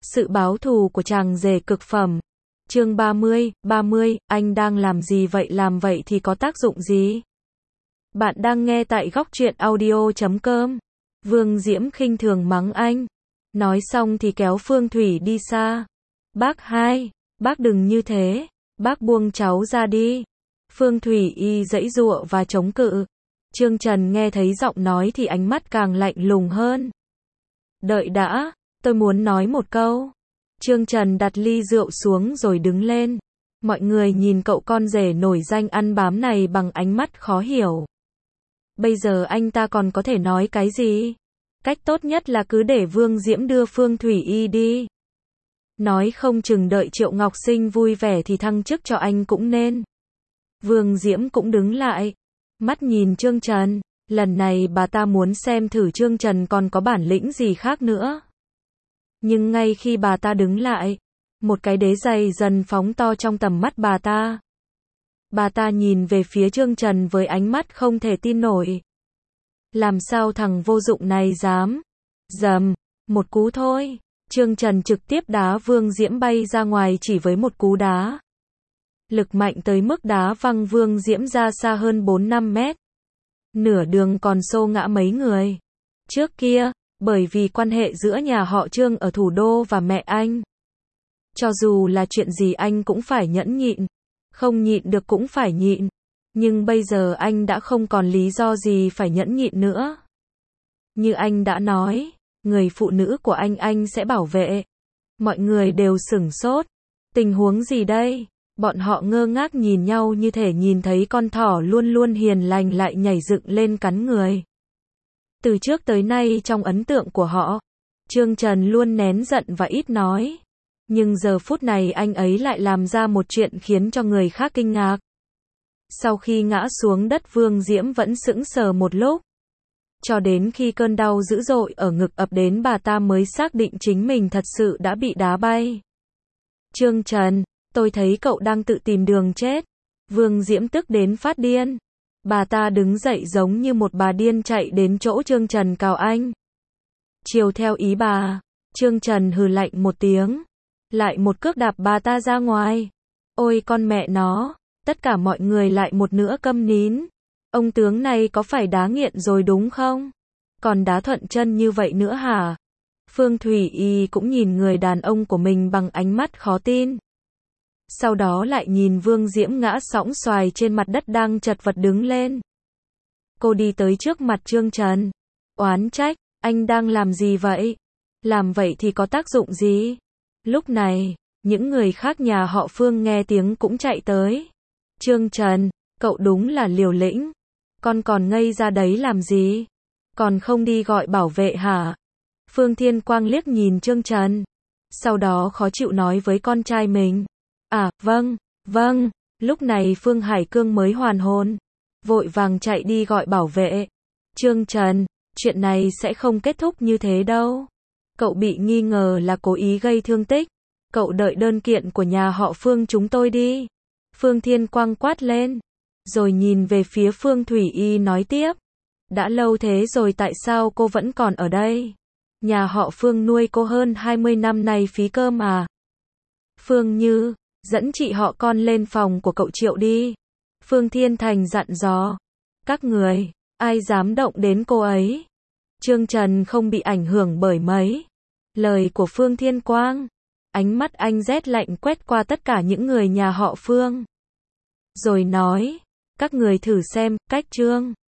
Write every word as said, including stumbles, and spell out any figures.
Sự báo thù của chàng rể cực phẩm. Chương ba mươi, ba mươi, anh đang làm gì vậy, làm vậy thì có tác dụng gì? Bạn đang nghe tại góc truyện audio chấm com. Vương Diễm khinh thường mắng anh. Nói xong thì kéo Phương Thủy đi xa. Bác hai, bác đừng như thế. Bác buông cháu ra đi. Phương Thủy y giãy giụa và chống cự. Trương Trần nghe thấy giọng nói thì ánh mắt càng lạnh lùng hơn. Đợi đã, tôi muốn nói một câu. Trương Trần đặt ly rượu xuống rồi đứng lên. Mọi người nhìn cậu con rể nổi danh ăn bám này bằng ánh mắt khó hiểu. Bây giờ anh ta còn có thể nói cái gì? Cách tốt nhất là cứ để Vương Diễm đưa Phương Thủy y đi. Nói không chừng đợi Triệu Ngọc Sinh vui vẻ thì thăng chức cho anh cũng nên. Vương Diễm cũng đứng lại. Mắt nhìn Trương Trần. Lần này bà ta muốn xem thử Trương Trần còn có bản lĩnh gì khác nữa. Nhưng ngay khi bà ta đứng lại, một cái đế giày dần phóng to trong tầm mắt bà ta. Bà ta nhìn về phía Trương Trần với ánh mắt không thể tin nổi. Làm sao thằng vô dụng này dám? Dầm, một cú thôi. Trương Trần trực tiếp đá Vương Diễm bay ra ngoài chỉ với một cú đá. Lực mạnh tới mức đá văng Vương Diễm ra xa hơn bốn năm mét. Nửa đường còn xô ngã mấy người. Trước kia, bởi vì quan hệ giữa nhà họ Trương ở thủ đô và mẹ anh. Cho dù là chuyện gì anh cũng phải nhẫn nhịn. Không nhịn được cũng phải nhịn. Nhưng bây giờ anh đã không còn lý do gì phải nhẫn nhịn nữa. Như anh đã nói, người phụ nữ của anh anh sẽ bảo vệ. Mọi người đều sửng sốt. Tình huống gì đây? Bọn họ ngơ ngác nhìn nhau như thể nhìn thấy con thỏ luôn luôn hiền lành lại nhảy dựng lên cắn người. Từ trước tới nay trong ấn tượng của họ, Trương Trần luôn nén giận và ít nói. Nhưng giờ phút này anh ấy lại làm ra một chuyện khiến cho người khác kinh ngạc. Sau khi ngã xuống đất Vương Diễm vẫn sững sờ một lúc. Cho đến khi cơn đau dữ dội ở ngực ập đến bà ta mới xác định chính mình thật sự đã bị đá bay. Trương Trần, tôi thấy cậu đang tự tìm đường chết. Vương Diễm tức đến phát điên. Bà ta đứng dậy giống như một bà điên chạy đến chỗ Trương Trần cào anh. Chiều theo ý bà, Trương Trần hừ lạnh một tiếng. Lại một cước đạp bà ta ra ngoài. Ôi con mẹ nó, tất cả mọi người lại một nữa câm nín. Ông tướng này có phải đá nghiện rồi đúng không? Còn đá thuận chân như vậy nữa hả? Phương Thủy Y cũng nhìn người đàn ông của mình bằng ánh mắt khó tin. Sau đó lại nhìn Vương Diễm ngã sõng xoài trên mặt đất đang chật vật đứng lên. Cô đi tới trước mặt Trương Trần. Oán trách, anh đang làm gì vậy? Làm vậy thì có tác dụng gì? Lúc này, những người khác nhà họ Phương nghe tiếng cũng chạy tới. Trương Trần, cậu đúng là liều lĩnh. Con còn ngây ra đấy làm gì? Còn không đi gọi bảo vệ hả? Phương Thiên Quang liếc nhìn Trương Trần. Sau đó khó chịu nói với con trai mình. À, vâng, vâng. Lúc này Phương Hải Cương mới hoàn hồn. Vội vàng chạy đi gọi bảo vệ. Trương Trần, chuyện này sẽ không kết thúc như thế đâu. Cậu bị nghi ngờ là cố ý gây thương tích. Cậu đợi đơn kiện của nhà họ Phương chúng tôi đi. Phương Thiên Quang quát lên. Rồi nhìn về phía Phương Thủy Y nói tiếp. Đã lâu thế rồi tại sao cô vẫn còn ở đây? Nhà họ Phương nuôi cô hơn hai mươi năm nay phí cơm à? Phương Như, dẫn chị họ con lên phòng của cậu Triệu đi. Phương Thiên Thành dặn dò. Các người, ai dám động đến cô ấy? Trương Trần không bị ảnh hưởng bởi mấy lời của Phương Thiên Quang. Ánh mắt anh rét lạnh quét qua tất cả những người nhà họ Phương. Rồi nói, các người thử xem, cách Trương